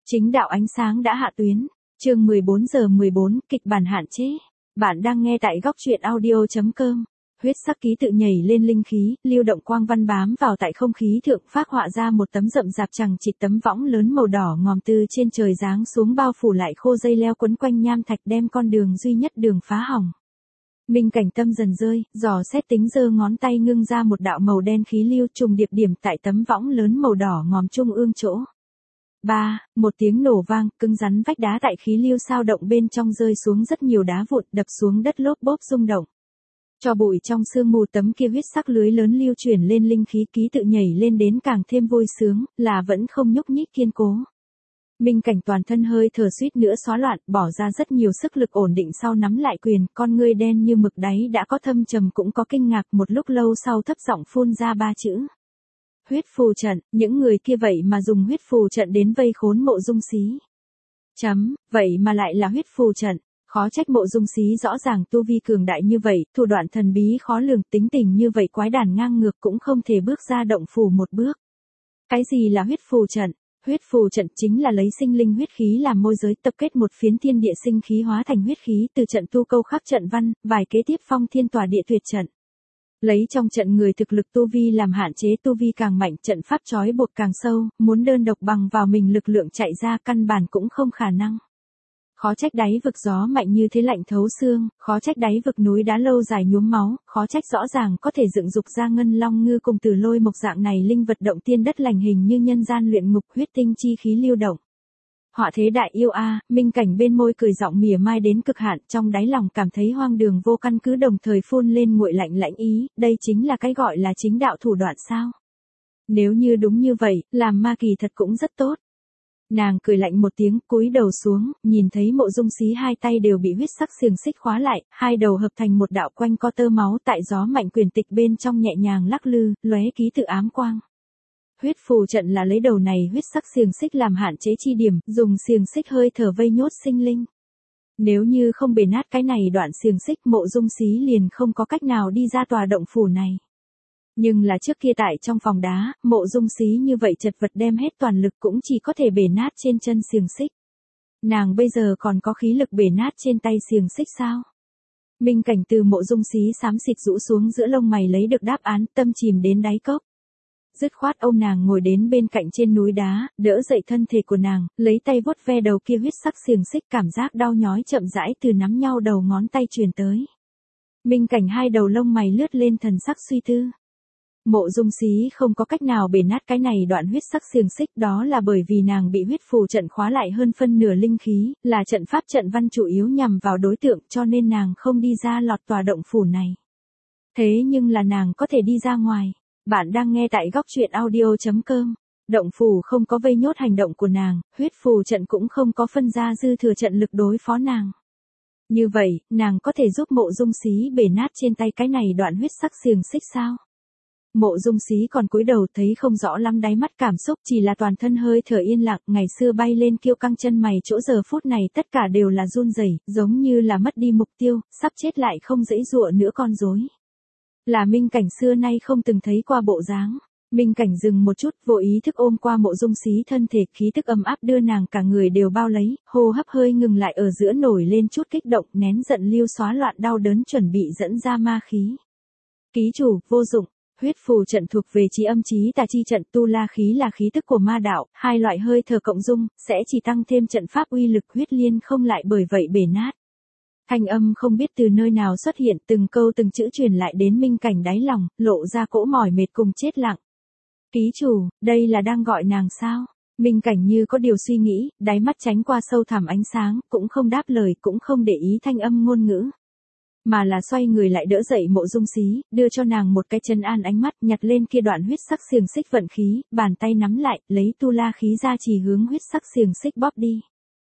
Chính đạo ánh sáng đã hạ tuyến. Chương 14 giờ 14, kịch bản hạn chế. Bạn đang nghe tại góc truyện audio.com. Huyết sắc ký tự nhảy lên linh khí, lưu động quang văn bám vào tại không khí thượng, phác họa ra một tấm rậm rạp chằng chịt tấm võng lớn màu đỏ ngòm từ trên trời giáng xuống, bao phủ lại khô dây leo quấn quanh nham thạch, đem con đường duy nhất đường phá hỏng. Minh Cảnh tâm dần rơi, dò xét tính giơ ngón tay ngưng ra một đạo màu đen khí lưu trùng điệp điểm tại tấm võng lớn màu đỏ ngòm trung ương chỗ. Một tiếng nổ vang, cứng rắn vách đá tại khí lưu sao động bên trong rơi xuống rất nhiều đá vụn, đập xuống đất lốp bốp rung động. Cho bụi trong sương mù, tấm kia huyết sắc lưới lớn lưu chuyển lên linh khí, ký tự nhảy lên đến càng thêm vui sướng, là vẫn không nhúc nhích kiên cố. Minh Cảnh toàn thân hơi thở suýt nữa xóa loạn, bỏ ra rất nhiều sức lực ổn định sau nắm lại quyền, con ngươi đen như mực đáy đã có thâm trầm cũng có kinh ngạc, một lúc lâu sau thấp giọng phun ra 3 chữ. Huyết phù trận, những người kia vậy mà dùng huyết phù trận đến vây khốn Mộ Dung Xí. Vậy mà lại là huyết phù trận, khó trách Mộ Dung Xí rõ ràng tu vi cường đại như vậy, thủ đoạn thần bí khó lường, tính tình như vậy quái đản ngang ngược cũng không thể bước ra động phủ một bước. Cái gì là huyết phù trận? Huyết phù trận chính là lấy sinh linh huyết khí làm môi giới, tập kết một phiến thiên địa sinh khí hóa thành huyết khí, từ trận tu câu khắc trận văn, vài kế tiếp phong thiên tỏa địa tuyệt trận. Lấy trong trận người thực lực tu vi làm hạn chế, tu vi càng mạnh trận pháp trói buộc càng sâu, muốn đơn độc bằng vào mình lực lượng chạy ra căn bản cũng không khả năng. Khó trách đáy vực gió mạnh như thế lạnh thấu xương, khó trách đáy vực núi đá lâu dài nhuốm máu, khó trách rõ ràng có thể dựng dục ra ngân long ngư cùng từ lôi mộc dạng này linh vật động tiên đất lành hình như nhân gian luyện ngục, huyết tinh chi khí lưu động. Họa thế đại yêu a, Minh Cảnh bên môi cười giọng mỉa mai đến cực hạn, trong đáy lòng cảm thấy hoang đường vô căn cứ, đồng thời phun lên nguội lạnh lãnh ý, đây chính là cái gọi là chính đạo thủ đoạn sao? Nếu như đúng như vậy, làm ma kỳ thật cũng rất tốt. Nàng cười lạnh một tiếng, cúi đầu xuống, nhìn thấy Mộ Dung Xí hai tay đều bị huyết sắc xiềng xích khóa lại, hai đầu hợp thành một đạo quanh co tơ máu, tại gió mạnh quyền tịch bên trong nhẹ nhàng lắc lư, lóe ký tự ám quang. Huyết phù trận là lấy đầu này huyết sắc xiềng xích làm hạn chế chi điểm, dùng xiềng xích hơi thở vây nhốt sinh linh. Nếu như không bể nát cái này đoạn xiềng xích, Mộ Dung Xí liền không có cách nào đi ra tòa động phủ này. Nhưng là trước kia tại trong phòng đá, Mộ Dung Xí như vậy chật vật đem hết toàn lực cũng chỉ có thể bể nát trên chân xiềng xích. Nàng bây giờ còn có khí lực bể nát trên tay xiềng xích sao? Minh Cảnh từ Mộ Dung Xí xám xịt rũ xuống giữa lông mày lấy được đáp án, tâm chìm đến đáy cốc. Dứt khoát ôm nàng ngồi đến bên cạnh trên núi đá, đỡ dậy thân thể của nàng, lấy tay vuốt ve đầu kia huyết sắc xiềng xích, cảm giác đau nhói chậm rãi từ nắm nhau đầu ngón tay truyền tới. Minh Cảnh hai đầu lông mày lướt lên thần sắc suy tư. Mộ Dung Xí không có cách nào bể nát cái này đoạn huyết sắc xiềng xích, đó là bởi vì nàng bị huyết phù trận khóa lại hơn phân nửa linh khí, là trận pháp trận văn chủ yếu nhằm vào đối tượng, cho nên nàng không đi ra lọt tòa động phủ này. Thế nhưng là nàng có thể đi ra ngoài. Bạn đang nghe tại góc truyện audio.com. Động phủ không có vây nhốt hành động của nàng, huyết phù trận cũng không có phân ra dư thừa trận lực đối phó nàng. Như vậy, nàng có thể giúp Mộ Dung Xí bể nát trên tay cái này đoạn huyết sắc xiềng xích sao? Mộ Dung Xí còn cúi đầu thấy không rõ lắm đáy mắt cảm xúc, chỉ là toàn thân hơi thở yên lặng, ngày xưa bay lên kiêu căng chân mày chỗ giờ phút này tất cả đều là run rẩy, giống như là mất đi mục tiêu, sắp chết lại không dãy dụa nữa con rối. Là Minh Cảnh xưa nay không từng thấy qua bộ dáng. Minh Cảnh dừng một chút, vô ý thức ôm qua Mộ Dung Xí thân thể, khí tức ấm áp đưa nàng cả người đều bao lấy, hô hấp hơi ngừng lại ở giữa, nổi lên chút kích động, nén giận lưu xóa loạn đau đớn, chuẩn bị dẫn ra ma khí. Ký chủ, vô dụng. Huyết phù trận thuộc về chí âm chí tà chi trận, tu la khí là khí tức của ma đạo, hai loại hơi thở cộng dung, sẽ chỉ tăng thêm trận pháp uy lực, huyết liên không lại bởi vậy bể nát. Thanh âm không biết từ nơi nào xuất hiện, từng câu từng chữ truyền lại đến Minh Cảnh đáy lòng, lộ ra cỗ mỏi mệt cùng chết lặng. Ký chủ, đây là đang gọi nàng sao? Minh Cảnh như có điều suy nghĩ, đáy mắt tránh qua sâu thẳm ánh sáng, cũng không đáp lời, cũng không để ý thanh âm ngôn ngữ. Mà là xoay người lại đỡ dậy Mộ Dung Xí, đưa cho nàng một cái chân an ánh mắt, nhặt lên kia đoạn huyết sắc xiềng xích vận khí, bàn tay nắm lại, lấy tu la khí ra chỉ hướng huyết sắc xiềng xích bóp đi.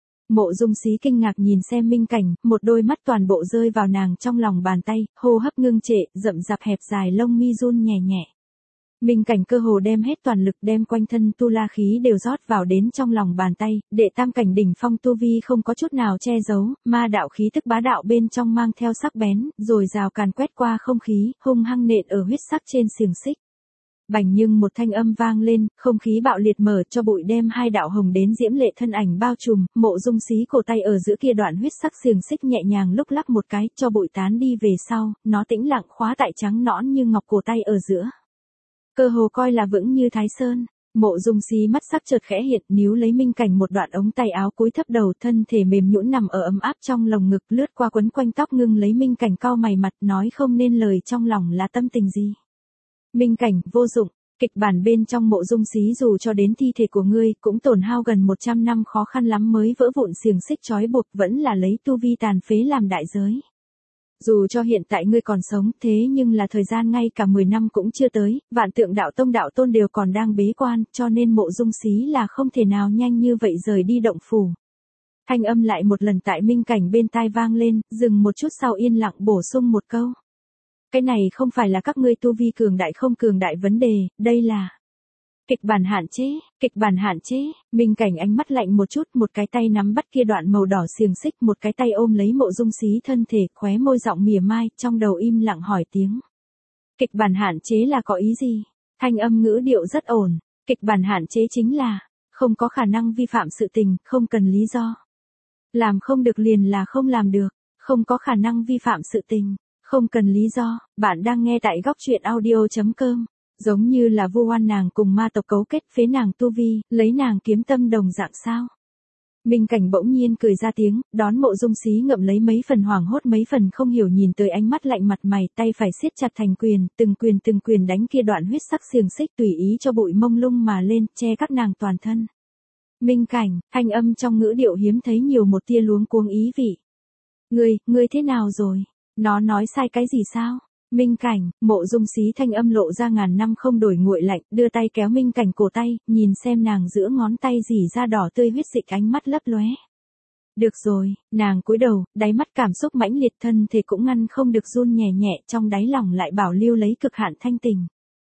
Mộ Dung Xí kinh ngạc nhìn xem Minh Cảnh, một đôi mắt toàn bộ rơi vào nàng trong lòng bàn tay, hô hấp ngưng trệ, rậm rạp hẹp dài lông mi run nhẹ nhẹ. Minh Cảnh cơ hồ đem hết toàn lực, đem quanh thân tu la khí đều rót vào đến trong lòng bàn tay, đệ tam cảnh đỉnh phong tu vi không có chút nào che giấu, ma đạo khí tức bá đạo bên trong mang theo sắc bén, rồi rào càn quét qua không khí, hung hăng nện ở huyết sắc trên xiềng xích. Bành nhưng một thanh âm vang lên, không khí bạo liệt mở cho bụi đem hai đạo hồng đến diễm lệ thân ảnh bao trùm, Mộ Dung Xí cổ tay ở giữa kia đoạn huyết sắc xiềng xích nhẹ nhàng lúc lắc một cái, cho bụi tán đi về sau, nó tĩnh lặng khóa tại trắng nõn như ngọc cổ tay ở giữa. Cơ hồ coi là vững như Thái Sơn. Mộ Dung Xí mắt sắc chợt khẽ hiện, níu lấy Minh Cảnh một đoạn ống tay áo cúi thấp đầu, thân thể mềm nhũn nằm ở ấm áp trong lồng ngực, lướt qua quấn quanh tóc ngưng lấy Minh Cảnh cau mày mặt, nói không nên lời trong lòng là tâm tình gì. Minh Cảnh, vô dụng, kịch bản bên trong Mộ Dung Xí dù cho đến thi thể của ngươi, cũng tổn hao gần 100 năm khó khăn lắm mới vỡ vụn xiềng xích trói buộc, vẫn là lấy tu vi tàn phế làm đại giới. Dù cho hiện tại ngươi còn sống, thế nhưng là thời gian ngay cả 10 năm cũng chưa tới, Vạn Tượng đạo tông đạo tôn đều còn đang bế quan, cho nên Mộ Dung Xí là không thể nào nhanh như vậy rời đi động phủ. Thanh âm lại một lần tại Minh Cảnh bên tai vang lên, dừng một chút sau yên lặng bổ sung một câu. Cái này không phải là các ngươi tu vi cường đại không cường đại vấn đề, đây là kịch bản hạn chế, Minh Cảnh ánh mắt lạnh một chút, một cái tay nắm bắt kia đoạn màu đỏ xiềng xích, một cái tay ôm lấy Mộ Dung Xí thân thể, khóe môi giọng mỉa mai, trong đầu im lặng hỏi tiếng. Kịch bản hạn chế là có ý gì? Thanh âm ngữ điệu rất ổn, kịch bản hạn chế chính là, không có khả năng vi phạm sự tình, không cần lý do. Làm không được liền là không làm được, không có khả năng vi phạm sự tình, không cần lý do. Bạn đang nghe tại góc truyện audio.com. Giống như là vu oan nàng cùng ma tộc cấu kết phế nàng tu vi, lấy nàng kiếm tâm đồng dạng sao. Minh Cảnh bỗng nhiên cười ra tiếng, đón Mộ Dung Xí ngậm lấy mấy phần hoảng hốt mấy phần không hiểu nhìn tới ánh mắt lạnh mặt mày, tay phải siết chặt thành quyền, từng quyền đánh kia đoạn huyết sắc xiềng xích tùy ý cho bụi mông lung mà lên, che các nàng toàn thân. Minh Cảnh, thanh âm trong ngữ điệu hiếm thấy nhiều một tia luống cuống ý vị. Ngươi thế nào rồi? Nó nói sai cái gì sao? Minh Cảnh, Mộ Dung Xí thanh âm lộ ra ngàn năm không đổi nguội lạnh, đưa tay kéo Minh Cảnh cổ tay, nhìn xem nàng giữa ngón tay rỉ ra đỏ tươi huyết dịch, ánh mắt lấp lóe. Được rồi, nàng cúi đầu, đáy mắt cảm xúc mãnh liệt, thân thể cũng ngăn không được run nhẹ nhẹ, trong đáy lòng lại bảo lưu lấy cực hạn thanh tình.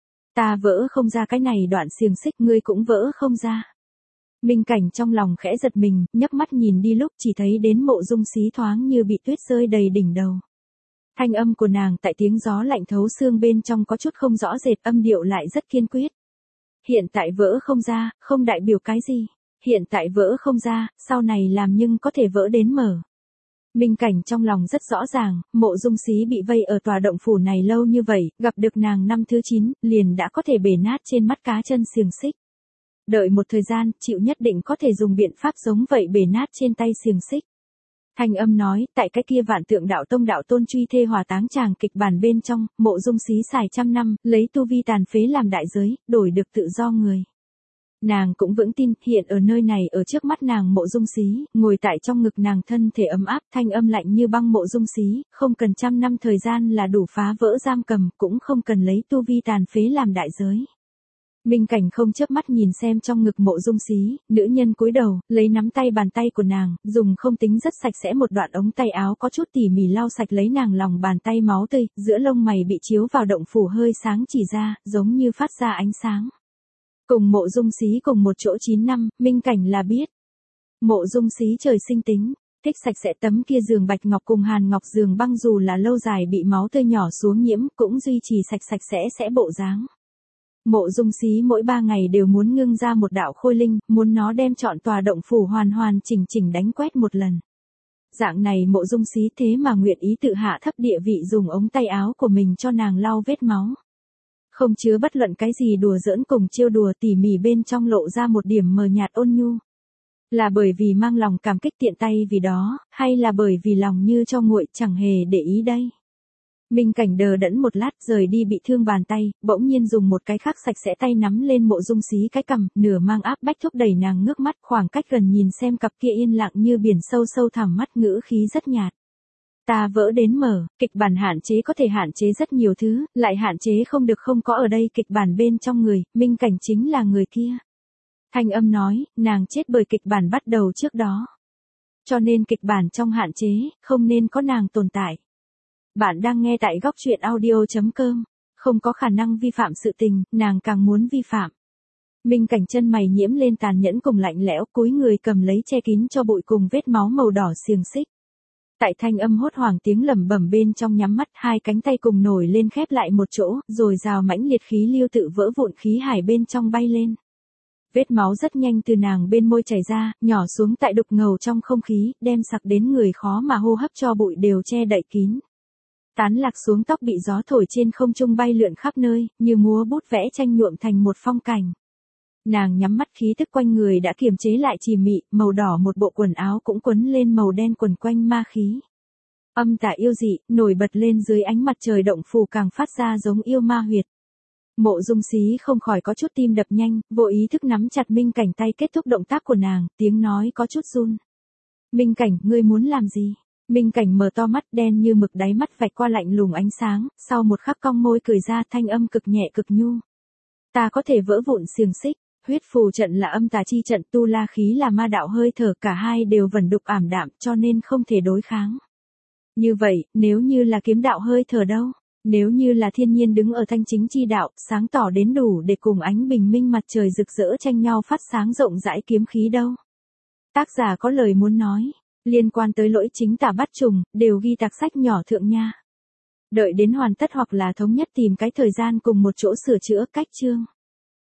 Ta vỡ không ra cái này đoạn xiềng xích, ngươi cũng vỡ không ra. Minh Cảnh trong lòng khẽ giật mình, nhấc mắt nhìn đi lúc chỉ thấy đến Mộ Dung Xí thoáng như bị tuyết rơi đầy đỉnh đầu. Thanh âm của nàng tại tiếng gió lạnh thấu xương bên trong có chút không rõ rệt, âm điệu lại rất kiên quyết. Hiện tại vỡ không ra, không đại biểu cái gì. Hiện tại vỡ không ra, sau này làm nhưng có thể vỡ đến mở. Minh Cảnh trong lòng rất rõ ràng, Mộ Dung Xí bị vây ở tòa động phủ này lâu như vậy, gặp được nàng năm thứ 9, liền đã có thể bể nát trên mắt cá chân xiềng xích. Đợi một thời gian, chịu nhất định có thể dùng biện pháp giống vậy bể nát trên tay xiềng xích. Thanh âm nói, tại cái kia Vạn Tượng đạo tông đạo tôn truy thê hỏa táng tràng kịch bản bên trong, Mộ Dung Xí xài trăm năm, lấy tu vi tàn phế làm đại giới, đổi được tự do người. Nàng cũng vững tin, hiện ở nơi này ở trước mắt nàng Mộ Dung Xí, ngồi tại trong ngực nàng thân thể ấm áp, thanh âm lạnh như băng Mộ Dung Xí, không cần trăm năm thời gian là đủ phá vỡ giam cầm, cũng không cần lấy tu vi tàn phế làm đại giới. Minh Cảnh không chớp mắt nhìn xem trong ngực Mộ Dung Xí, nữ nhân cúi đầu, lấy nắm tay bàn tay của nàng, dùng không tính rất sạch sẽ một đoạn ống tay áo có chút tỉ mỉ lau sạch lấy nàng lòng bàn tay máu tươi, giữa lông mày bị chiếu vào động phủ hơi sáng chỉ ra, giống như phát ra ánh sáng. Cùng Mộ Dung Xí cùng một chỗ 9 năm, Minh Cảnh là biết. Mộ Dung Xí trời sinh tính, thích sạch sẽ, tấm kia giường bạch ngọc cùng hàn ngọc giường băng dù là lâu dài bị máu tươi nhỏ xuống nhiễm, cũng duy trì sạch sẽ bộ dáng. Mộ Dung Xí mỗi 3 ngày đều muốn ngưng ra một đạo khôi linh, muốn nó đem trọn tòa động phủ hoàn chỉnh đánh quét một lần. Dạng này Mộ Dung Xí thế mà nguyện ý tự hạ thấp địa vị dùng ống tay áo của mình cho nàng lau vết máu. Không chứa bất luận cái gì đùa giỡn cùng trêu đùa, tỉ mỉ bên trong lộ ra một điểm mờ nhạt ôn nhu. Là bởi vì mang lòng cảm kích tiện tay vì đó, hay là bởi vì lòng như cho nguội chẳng hề để ý đây. Minh Cảnh đờ đẫn một lát rời đi bị thương bàn tay, bỗng nhiên dùng một cái khác sạch sẽ tay nắm lên Mộ Dung Xí cái cằm, nửa mang áp bách thúc đẩy nàng ngước mắt, khoảng cách gần nhìn xem cặp kia yên lặng như biển sâu thẳm mắt, ngữ khí rất nhạt. Ta vỡ đến mở, kịch bản hạn chế có thể hạn chế rất nhiều thứ, lại hạn chế không được không có ở đây kịch bản bên trong người, Minh Cảnh chính là người kia. Thanh âm nói, nàng chết bởi kịch bản bắt đầu trước đó. Cho nên kịch bản trong hạn chế, không nên có nàng tồn tại. Bạn đang nghe tại góc truyện audio.com, không có khả năng vi phạm sự tình, nàng càng muốn vi phạm. Minh Cảnh chân mày nhiễm lên tàn nhẫn cùng lạnh lẽo, cúi người cầm lấy che kín cho bụi cùng vết máu màu đỏ xiềng xích. Tại thanh âm hốt hoảng tiếng lẩm bẩm bên trong nhắm mắt, hai cánh tay cùng nổi lên khép lại một chỗ, rồi rào mãnh liệt khí lưu tự vỡ vụn khí hải bên trong bay lên. Vết máu rất nhanh từ nàng bên môi chảy ra, nhỏ xuống tại đục ngầu trong không khí, đem sặc đến người khó mà hô hấp cho bụi đều che đậy kín. Tán lạc xuống tóc bị gió thổi trên không trung bay lượn khắp nơi, như múa bút vẽ tranh nhuộm thành một phong cảnh. Nàng nhắm mắt, khí tức quanh người đã kiềm chế lại trì mị, màu đỏ một bộ quần áo cũng quấn lên màu đen quần quanh ma khí. Âm tà yêu dị, nổi bật lên dưới ánh mặt trời động phủ càng phát ra giống yêu ma huyệt. Mộ Dung Xí không khỏi có chút tim đập nhanh, vô ý thức nắm chặt Minh Cảnh tay kết thúc động tác của nàng, tiếng nói có chút run. Minh Cảnh, ngươi muốn làm gì? Minh Cảnh mở to mắt đen như mực, đáy mắt vạch qua lạnh lùng ánh sáng, sau một khắc cong môi cười ra, thanh âm cực nhẹ cực nhu. Ta có thể vỡ vụn xiềng xích, huyết phù trận là âm tà chi trận, tu la khí là ma đạo hơi thở, cả hai đều vẩn đục ảm đạm cho nên không thể đối kháng. Như vậy, nếu như là kiếm đạo hơi thở đâu? Nếu như là thiên nhiên đứng ở thanh chính chi đạo, sáng tỏ đến đủ để cùng ánh bình minh mặt trời rực rỡ tranh nhau phát sáng rộng rãi kiếm khí đâu? Tác giả có lời muốn nói, liên quan tới lỗi chính tà bắt trùng, đều ghi tạc sách nhỏ thượng nha. Đợi đến hoàn tất hoặc là thống nhất tìm cái thời gian cùng một chỗ sửa chữa cách chương.